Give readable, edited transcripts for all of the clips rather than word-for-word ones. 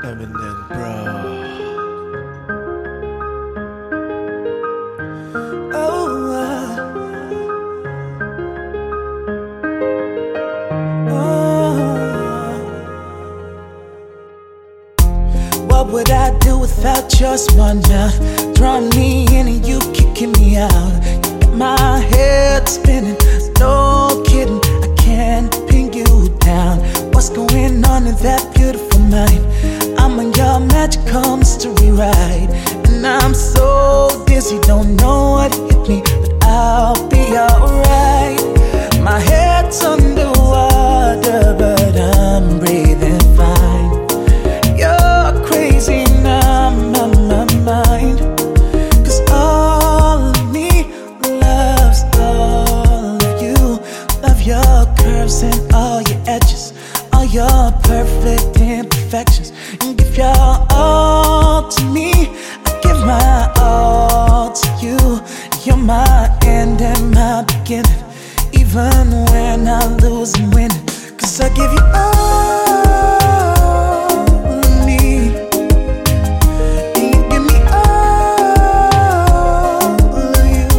Eminem, bro. Oh, oh. What would I do without your smart mouth? Drawing me in and you kicking me out. You got my head spinning, no kidding. I can't pin you down. What's going on in that beautiful mind? I'm on your magical mystery ride, and I'm so dizzy, don't know what hit me, but I'll be alright. My head's underwater, but I'm breathing fine. You're crazy now, my mind, 'cause all of me loves all of you. Love your curves and all your edges, all your perfect imperfections. You give your all to me, I give my all to you. You're my end and my beginning, even when I lose and win. 'Cause I give you all of me, and you give me all of you.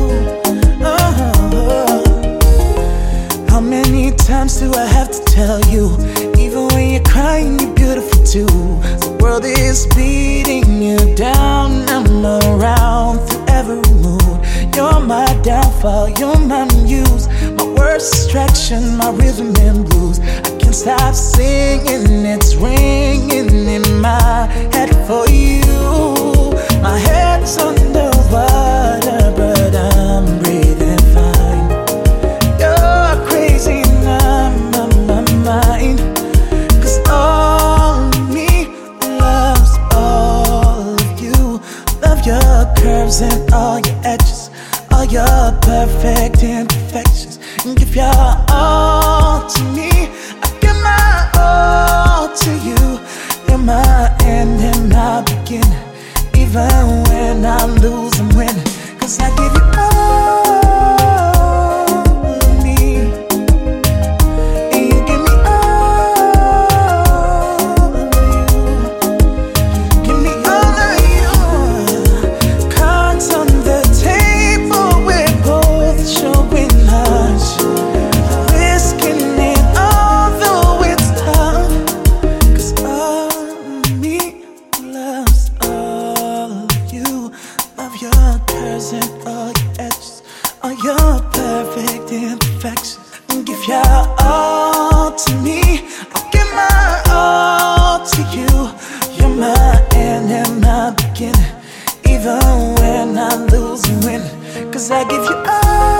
Oh. How many times do I have to tell you? Even when you're crying, you're beautiful too. The world is beating you down, I'm around through every mood. You're my downfall, you're my muse, my worst distraction, my rhythm and blues. I can't stop singing, it's ringing in my head for you. My head's underwater, but I'm breathing fine. You're crazy now, my mind, 'cause all of me loves all of you. Love your curves and all your edges, all your perfect imperfections. And give your all to me, I give my all to you. You're my end and my beginning, even when I lose and win. 'Cause I give you all of me, and you give me all of you. Give me all of you. Cards on the table, we're both showing us, risking it although it's tough. 'Cause all of me loves all of you. Love your curves and all your edges, all your perfect imperfections. And give your all to me, I'll give my all to you. You're my end and my beginning, even when I lose and win. 'Cause I give you all